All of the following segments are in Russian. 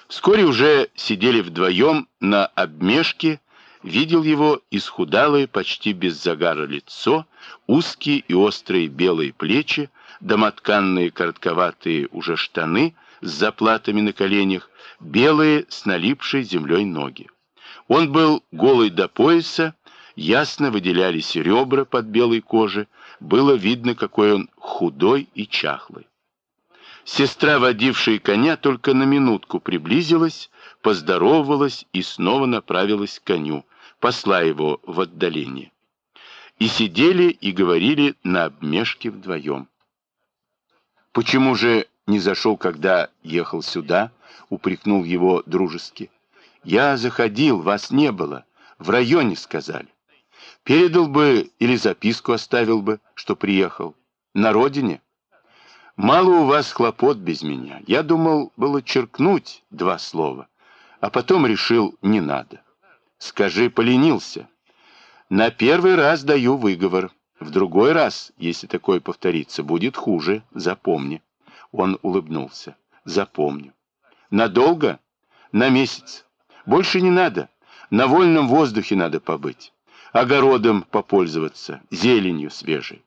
Вскоре уже сидели вдвоем на обмежке, видел его исхудалое, почти без загара лицо, узкие и острые белые плечи, домотканные коротковатые уже штаны с заплатами на коленях, белые с налипшей землей ноги. Он был голый до пояса, ясно выделялись ребра под белой кожей, было видно, какой он худой и чахлый. Сестра, водившая коня, только на минутку приблизилась, поздоровалась и снова направилась к коню, посла его в отдаление. И сидели и говорили на обмежке вдвоем. «Почему же не зашел, когда ехал сюда?» — упрекнул его дружески. «Я заходил, вас не было, в районе сказали. Передал бы или записку оставил бы, что приехал. На родине? Мало у вас хлопот без меня. Я думал, было черкнуть 2 слова, а потом решил, не надо. Скажи, поленился. На первый раз даю выговор. В другой раз, если такое повторится, будет хуже. Запомни». Он улыбнулся. «Запомню. Надолго? На месяц. Больше не надо. На вольном воздухе надо побыть. Огородом попользоваться, зеленью свежей.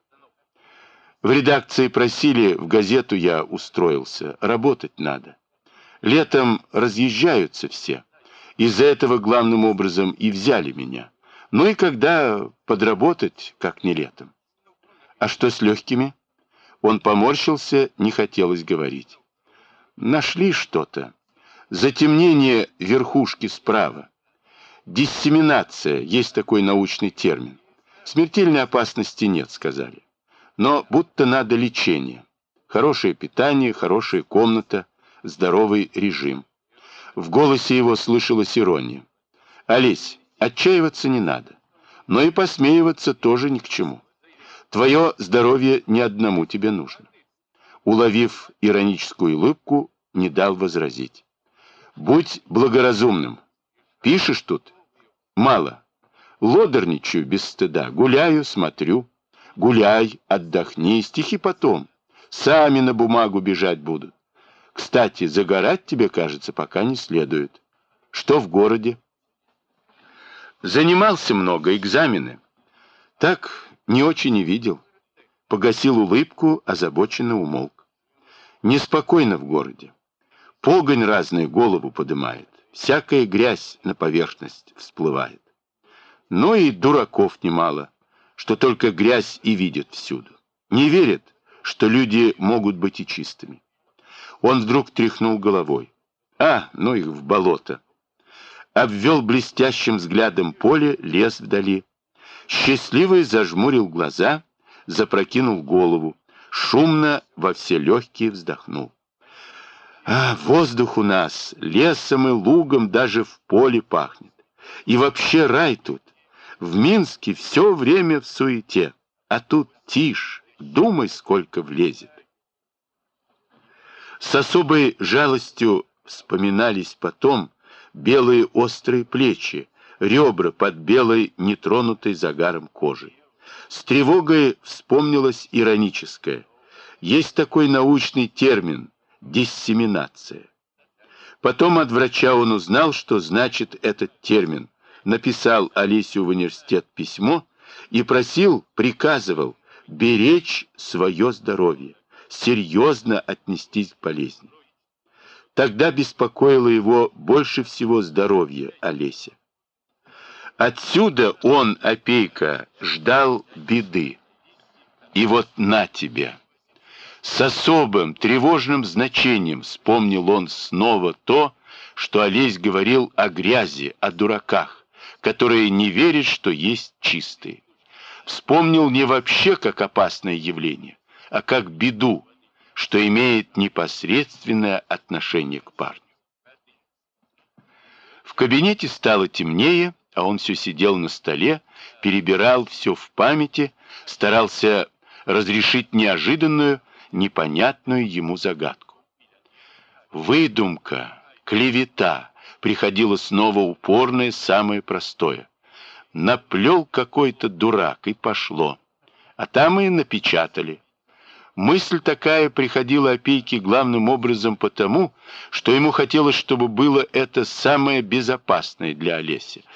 В редакции просили, в газету я устроился. Работать надо. Летом разъезжаются все. Из-за этого главным образом и взяли меня. Ну и когда подработать, как не летом. А что с легкими?» Он поморщился, не хотелось говорить. Нашли что-то. Затемнение верхушки справа. Диссеминация, есть такой научный термин. Смертельной опасности нет, сказали. Но будто надо лечение. Хорошее питание, хорошая комната, здоровый режим. В голосе его слышалась ирония. «Олесь, отчаиваться не надо. Но и посмеиваться тоже ни к чему. Твое здоровье ни одному тебе нужно». Уловив ироническую улыбку, не дал возразить. «Будь благоразумным. Пишешь тут? Мало. Лодорничаю без стыда. Гуляю, смотрю. Гуляй, отдохни, стихи потом. Сами на бумагу бежать будут. Кстати, загорать тебе, кажется, пока не следует. Что в городе?» «Занимался много, экзамены. Так не очень и видел». Погасил улыбку, озабоченно умолк. «Неспокойно в городе. Погонь разная голову подымает. Всякая грязь на поверхность всплывает. Но и дураков немало, что только грязь и видят всюду. Не верят, что люди могут быть и чистыми». Он вдруг тряхнул головой. Ну их в болото. Обвел блестящим взглядом поле, лес вдали. Счастливый зажмурил глаза, запрокинул голову, шумно во все легкие вздохнул. Воздух у нас, лесом и лугом даже в поле пахнет. И вообще рай тут. В Минске все время в суете, а тут тишь, думай, сколько влезет». С особой жалостью вспоминались потом белые острые плечи, ребра под белой, нетронутой загаром кожей. С тревогой вспомнилось ироническое. Есть такой научный термин — диссеминация. Потом от врача он узнал, что значит этот термин. Написал Олесю в университет письмо и приказывал беречь свое здоровье, серьезно отнестись к болезни. Тогда беспокоило его больше всего здоровье Олеся. Отсюда он, опейка, ждал беды. И вот на тебе. С особым тревожным значением вспомнил он снова то, что Олесь говорил о грязи, о дураках, которые не верят, что есть чистые. Вспомнил не вообще как опасное явление, а как беду, что имеет непосредственное отношение к парню. В кабинете стало темнее, а он все сидел на столе, перебирал все в памяти, старался разрешить неожиданную, непонятную ему загадку. Выдумка, клевета, приходило снова упорное, самое простое. Наплел какой-то дурак, и пошло. А там и напечатали. Мысль такая приходила Опейке главным образом потому, что ему хотелось, чтобы было это самое безопасное для Олеси,